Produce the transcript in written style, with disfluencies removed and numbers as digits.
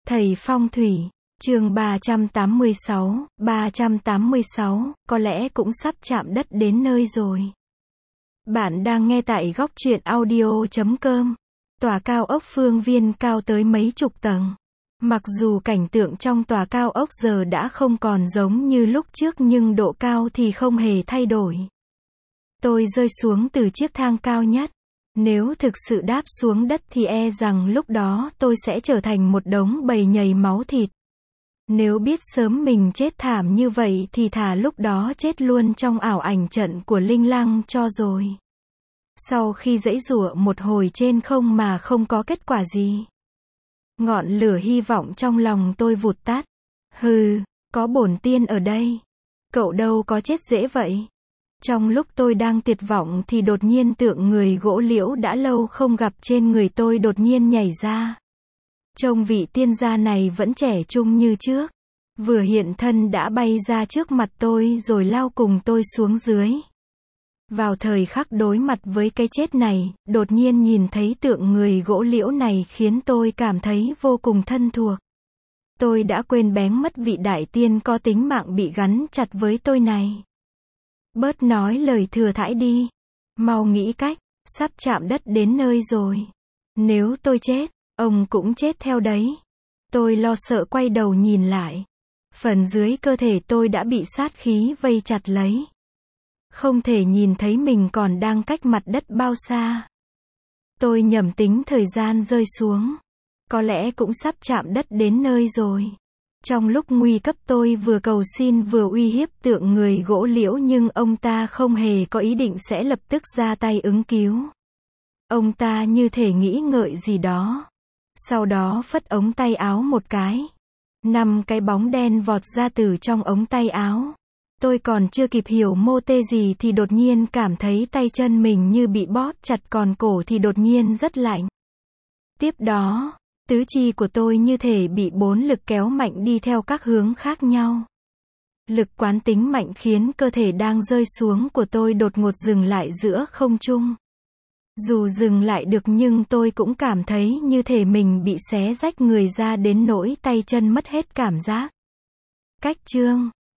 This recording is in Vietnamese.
Thầy phong thủy, chương 386, có lẽ cũng sắp chạm đất đến nơi rồi. Bạn đang nghe tại góc truyện audio.com. Tòa cao ốc Phương Viên cao tới mấy chục tầng. Mặc dù cảnh tượng trong tòa cao ốc giờ đã không còn giống như lúc trước nhưng độ cao thì không hề thay đổi. Tôi rơi xuống từ chiếc thang cao nhất. Nếu thực sự đáp xuống đất thì e rằng lúc đó tôi sẽ trở thành một đống bầy nhầy máu thịt. Nếu biết sớm mình chết thảm như vậy thì thà lúc đó chết luôn trong ảo ảnh trận của Linh Lăng cho rồi. Sau khi giãy giụa một hồi trên không mà không có kết quả gì, ngọn lửa hy vọng trong lòng tôi vụt tắt. Hừ, có bổn tiên ở đây, cậu đâu có chết dễ vậy. Trong lúc tôi đang tuyệt vọng thì đột nhiên tượng người gỗ liễu đã lâu không gặp trên người tôi đột nhiên nhảy ra. Trông vị tiên gia này vẫn trẻ trung như trước. Vừa hiện thân đã bay ra trước mặt tôi rồi lao cùng tôi xuống dưới. Vào thời khắc đối mặt với cái chết này, đột nhiên nhìn thấy tượng người gỗ liễu này khiến tôi cảm thấy vô cùng thân thuộc. Tôi đã quên bén mất vị đại tiên có tính mạng bị gắn chặt với tôi này. Bớt nói lời thừa thãi đi. Mau nghĩ cách, sắp chạm đất đến nơi rồi. Nếu tôi chết, ông cũng chết theo đấy. Tôi lo sợ quay đầu nhìn lại. Phần dưới cơ thể tôi đã bị sát khí vây chặt lấy. Không thể nhìn thấy mình còn đang cách mặt đất bao xa. Tôi nhẩm tính thời gian rơi xuống. Có lẽ cũng sắp chạm đất đến nơi rồi. Trong lúc nguy cấp tôi vừa cầu xin vừa uy hiếp tượng người gỗ liễu nhưng ông ta không hề có ý định sẽ lập tức ra tay ứng cứu. Ông ta như thể nghĩ ngợi gì đó. Sau đó phất ống tay áo một cái. 5 cái bóng đen vọt ra từ trong ống tay áo. Tôi còn chưa kịp hiểu mô tê gì thì đột nhiên cảm thấy tay chân mình như bị bóp chặt còn cổ thì đột nhiên rất lạnh. Tiếp đó, tứ chi của tôi như thể bị 4 lực kéo mạnh đi theo các hướng khác nhau. Lực quán tính mạnh khiến cơ thể đang rơi xuống của tôi đột ngột dừng lại giữa không trung. Dù dừng lại được nhưng tôi cũng cảm thấy như thể mình bị xé rách người ra đến nỗi tay chân mất hết cảm giác. Cách chương